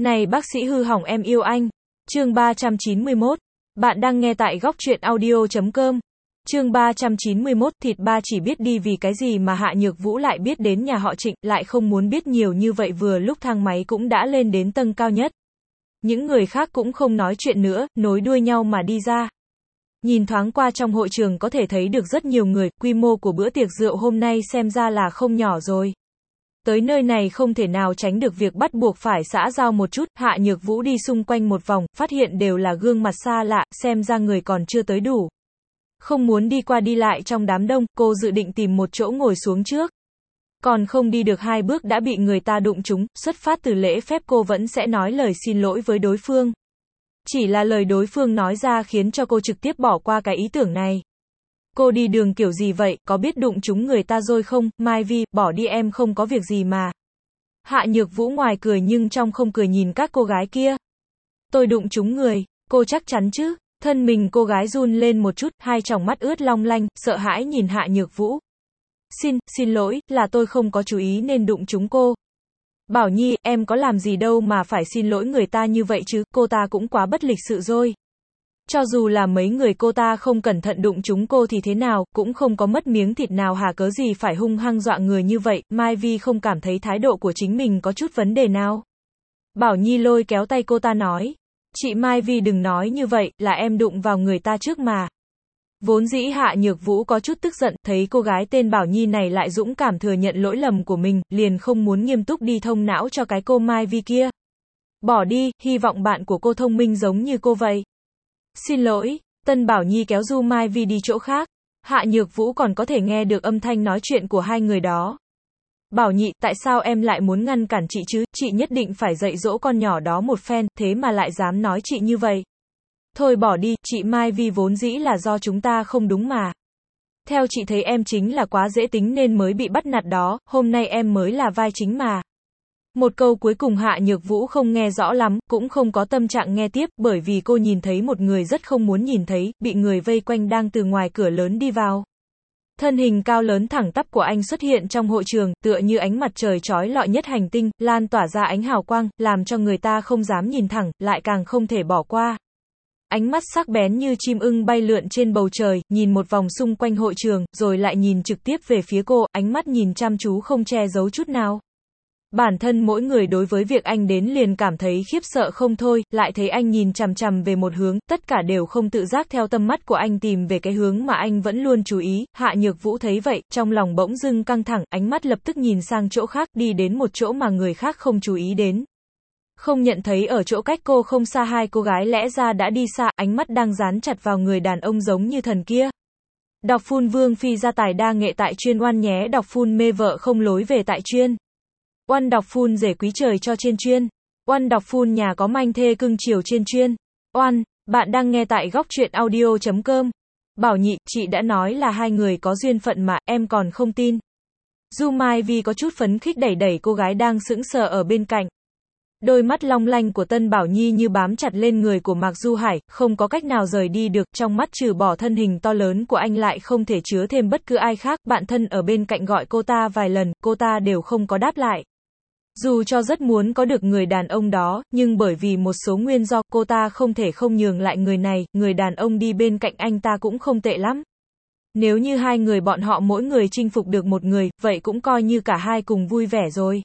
Này bác sĩ hư hỏng em yêu anh. Chương 391. Bạn đang nghe tại góc truyện audio.com. Chương 391, thịt ba chỉ biết đi vì cái gì mà Hạ Nhược Vũ lại biết đến nhà họ Trịnh, lại không muốn biết nhiều như vậy vừa lúc thang máy cũng đã lên đến tầng cao nhất. Những người khác cũng không nói chuyện nữa, nối đuôi nhau mà đi ra. Nhìn thoáng qua trong hội trường có thể thấy được rất nhiều người, quy mô của bữa tiệc rượu hôm nay xem ra là không nhỏ rồi. Tới nơi này không thể nào tránh được việc bắt buộc phải xã giao một chút, Hạ Nhược Vũ đi xung quanh một vòng, phát hiện đều là gương mặt xa lạ, xem ra người còn chưa tới đủ. Không muốn đi qua đi lại trong đám đông, cô dự định tìm một chỗ ngồi xuống trước. Còn không đi được 2 bước đã bị người ta đụng trúng, xuất phát từ lễ phép cô vẫn sẽ nói lời xin lỗi với đối phương. Chỉ là lời đối phương nói ra khiến cho cô trực tiếp bỏ qua cái ý tưởng này. Cô đi đường kiểu gì vậy, có biết đụng trúng người ta rồi không, Mai Vi, bỏ đi em không có việc gì mà. Hạ Nhược Vũ ngoài cười nhưng trong không cười nhìn các cô gái kia. Tôi đụng trúng người, cô chắc chắn chứ, thân mình cô gái run lên một chút, hai tròng mắt ướt long lanh, sợ hãi nhìn Hạ Nhược Vũ. Xin lỗi, là tôi không có chú ý nên đụng trúng cô. Bảo Nhi, em có làm gì đâu mà phải xin lỗi người ta như vậy chứ, cô ta cũng quá bất lịch sự rồi. Cho dù là mấy người cô ta không cẩn thận đụng chúng cô thì thế nào, cũng không có mất miếng thịt nào hà cớ gì phải hung hăng dọa người như vậy, Mai Vi không cảm thấy thái độ của chính mình có chút vấn đề nào. Bảo Nhi lôi kéo tay cô ta nói, chị Mai Vi đừng nói như vậy, là em đụng vào người ta trước mà. Vốn dĩ Hạ Nhược Vũ có chút tức giận, thấy cô gái tên Bảo Nhi này lại dũng cảm thừa nhận lỗi lầm của mình, liền không muốn nghiêm túc đi thông não cho cái cô Mai Vi kia. Bỏ đi, hy vọng bạn của cô thông minh giống như cô vậy. Xin lỗi, Tân Bảo Nhi kéo Du Mai Vi đi chỗ khác. Hạ Nhược Vũ còn có thể nghe được âm thanh nói chuyện của hai người đó. Bảo Nhị, tại sao em lại muốn ngăn cản chị chứ, chị nhất định phải dạy dỗ con nhỏ đó một phen, thế mà lại dám nói chị như vậy. Thôi bỏ đi, chị Mai Vi vốn dĩ là do chúng ta không đúng mà. Theo chị thấy em chính là quá dễ tính nên mới bị bắt nạt đó, hôm nay em mới là vai chính mà. Một câu cuối cùng Hạ Nhược Vũ không nghe rõ lắm, cũng không có tâm trạng nghe tiếp, bởi vì cô nhìn thấy một người rất không muốn nhìn thấy, bị người vây quanh đang từ ngoài cửa lớn đi vào. Thân hình cao lớn thẳng tắp của anh xuất hiện trong hội trường, tựa như ánh mặt trời chói lọi nhất hành tinh, lan tỏa ra ánh hào quang, làm cho người ta không dám nhìn thẳng, lại càng không thể bỏ qua. Ánh mắt sắc bén như chim ưng bay lượn trên bầu trời, nhìn một vòng xung quanh hội trường, rồi lại nhìn trực tiếp về phía cô, ánh mắt nhìn chăm chú không che giấu chút nào. Bản thân mỗi người đối với việc anh đến liền cảm thấy khiếp sợ không thôi, lại thấy anh nhìn chằm chằm về một hướng, tất cả đều không tự giác theo tâm mắt của anh tìm về cái hướng mà anh vẫn luôn chú ý. Hạ Nhược Vũ thấy vậy, trong lòng bỗng dưng căng thẳng, ánh mắt lập tức nhìn sang chỗ khác, đi đến một chỗ mà người khác không chú ý đến. Không nhận thấy ở chỗ cách cô không xa hai cô gái lẽ ra đã đi xa, ánh mắt đang dán chặt vào người đàn ông giống như thần kia. Đọc phun Vương Phi gia tài đa nghệ tại chuyên oan nhé, đọc phun mê vợ không lối về tại chuyên. Oan đọc phun rể quý trời cho trên chuyên. Oan đọc phun nhà có manh thê cưng chiều trên chuyên. Oan, bạn đang nghe tại góc truyện audio.com. Bảo Nhị, chị đã nói là hai người có duyên phận mà, em còn không tin. Du Mai Vi có chút phấn khích đẩy đẩy cô gái đang sững sờ ở bên cạnh. Đôi mắt long lanh của Tân Bảo Nhi như bám chặt lên người của Mạc Du Hải, không có cách nào rời đi được, trong mắt trừ bỏ thân hình to lớn của anh lại không thể chứa thêm bất cứ ai khác, bạn thân ở bên cạnh gọi cô ta vài lần, cô ta đều không có đáp lại. Dù cho rất muốn có được người đàn ông đó, nhưng bởi vì một số nguyên do, cô ta không thể không nhường lại người này, người đàn ông đi bên cạnh anh ta cũng không tệ lắm. Nếu như hai người bọn họ mỗi người chinh phục được một người, vậy cũng coi như cả hai cùng vui vẻ rồi.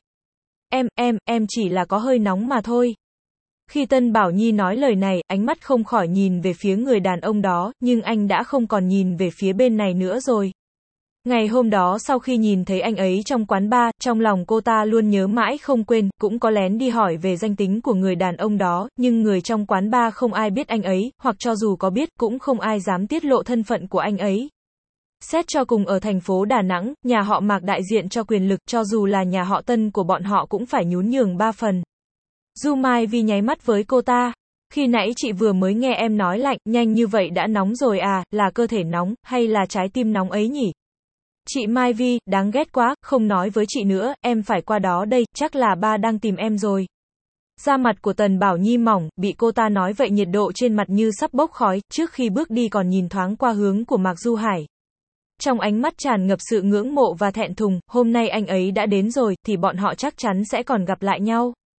Em chỉ là có hơi nóng mà thôi. Khi Tân Bảo Nhi nói lời này, ánh mắt không khỏi nhìn về phía người đàn ông đó, nhưng anh đã không còn nhìn về phía bên này nữa rồi. Ngày hôm đó sau khi nhìn thấy anh ấy trong quán bar, trong lòng cô ta luôn nhớ mãi không quên, cũng có lén đi hỏi về danh tính của người đàn ông đó, nhưng người trong quán bar không ai biết anh ấy, hoặc cho dù có biết, cũng không ai dám tiết lộ thân phận của anh ấy. Xét cho cùng ở thành phố Đà Nẵng, nhà họ Mạc đại diện cho quyền lực, cho dù là nhà họ Tân của bọn họ cũng phải nhún nhường 3 phần. Du Mai Vi nháy mắt với cô ta. Khi nãy chị vừa mới nghe em nói lạnh, nhanh như vậy đã nóng rồi à, là cơ thể nóng, hay là trái tim nóng ấy nhỉ? Chị Mai Vi, đáng ghét quá, không nói với chị nữa, em phải qua đó đây, chắc là ba đang tìm em rồi. Da mặt của Tần Bảo Nhi mỏng, bị cô ta nói vậy nhiệt độ trên mặt như sắp bốc khói, trước khi bước đi còn nhìn thoáng qua hướng của Mạc Du Hải. Trong ánh mắt tràn ngập sự ngưỡng mộ và thẹn thùng, hôm nay anh ấy đã đến rồi, thì bọn họ chắc chắn sẽ còn gặp lại nhau.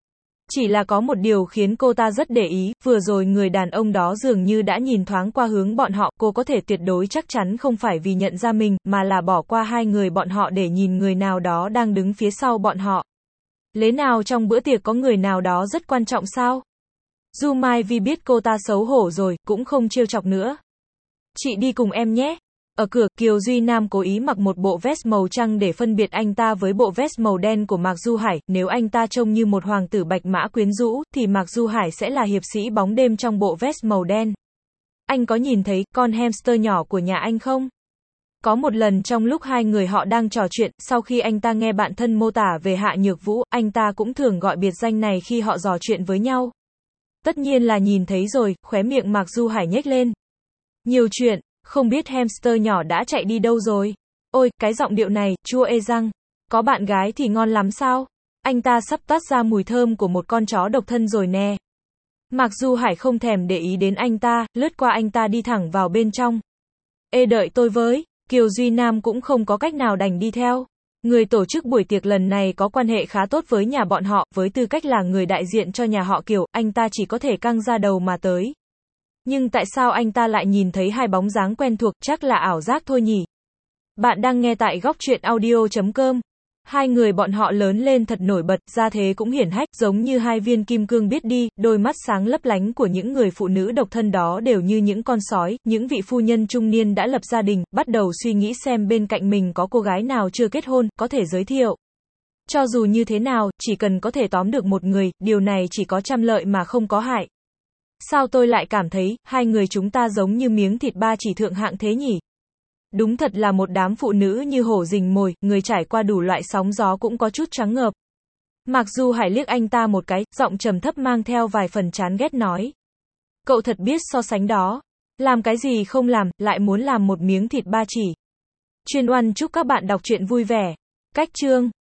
Chỉ là có một điều khiến cô ta rất để ý, vừa rồi người đàn ông đó dường như đã nhìn thoáng qua hướng bọn họ, cô có thể tuyệt đối chắc chắn không phải vì nhận ra mình, mà là bỏ qua hai người bọn họ để nhìn người nào đó đang đứng phía sau bọn họ. Lẽ nào trong bữa tiệc có người nào đó rất quan trọng sao? Du Mai Vi biết cô ta xấu hổ rồi, cũng không trêu chọc nữa. Chị đi cùng em nhé. Ở cửa, Kiều Duy Nam cố ý mặc một bộ vest màu trắng để phân biệt anh ta với bộ vest màu đen của Mạc Du Hải. Nếu anh ta trông như một hoàng tử bạch mã quyến rũ, thì Mạc Du Hải sẽ là hiệp sĩ bóng đêm trong bộ vest màu đen. Anh có nhìn thấy con hamster nhỏ của nhà anh không? Có một lần trong lúc hai người họ đang trò chuyện, sau khi anh ta nghe bạn thân mô tả về Hạ Nhược Vũ, anh ta cũng thường gọi biệt danh này khi họ trò chuyện với nhau. Tất nhiên là nhìn thấy rồi, khóe miệng Mạc Du Hải nhếch lên. Nhiều chuyện, không biết hamster nhỏ đã chạy đi đâu rồi. Ôi, cái giọng điệu này, chua ê răng. Có bạn gái thì ngon lắm sao? Anh ta sắp toát ra mùi thơm của một con chó độc thân rồi nè. Mạc Du Hải không thèm để ý đến anh ta, lướt qua anh ta đi thẳng vào bên trong. Ê đợi tôi với. Kiều Duy Nam cũng không có cách nào đành đi theo. Người tổ chức buổi tiệc lần này có quan hệ khá tốt với nhà bọn họ, với tư cách là người đại diện cho nhà họ Kiều, anh ta chỉ có thể căng ra đầu mà tới. Nhưng tại sao anh ta lại nhìn thấy hai bóng dáng quen thuộc, chắc là ảo giác thôi nhỉ? Bạn đang nghe tại góc truyện audio.com. Hai người bọn họ lớn lên thật nổi bật, gia thế cũng hiển hách, giống như hai viên kim cương biết đi, đôi mắt sáng lấp lánh của những người phụ nữ độc thân đó đều như những con sói, những vị phu nhân trung niên đã lập gia đình, bắt đầu suy nghĩ xem bên cạnh mình có cô gái nào chưa kết hôn, có thể giới thiệu. Cho dù như thế nào, chỉ cần có thể tóm được một người, điều này chỉ có trăm lợi mà không có hại. Sao tôi lại cảm thấy, hai người chúng ta giống như miếng thịt ba chỉ thượng hạng thế nhỉ? Đúng thật là một đám phụ nữ như hổ rình mồi, người trải qua đủ loại sóng gió cũng có chút choáng ngợp. Mạc Du Hải liếc anh ta một cái, giọng trầm thấp mang theo vài phần chán ghét nói. Cậu thật biết so sánh đó. Làm cái gì không làm, lại muốn làm một miếng thịt ba chỉ. Chuyên Oan chúc các bạn đọc truyện vui vẻ. Cách chương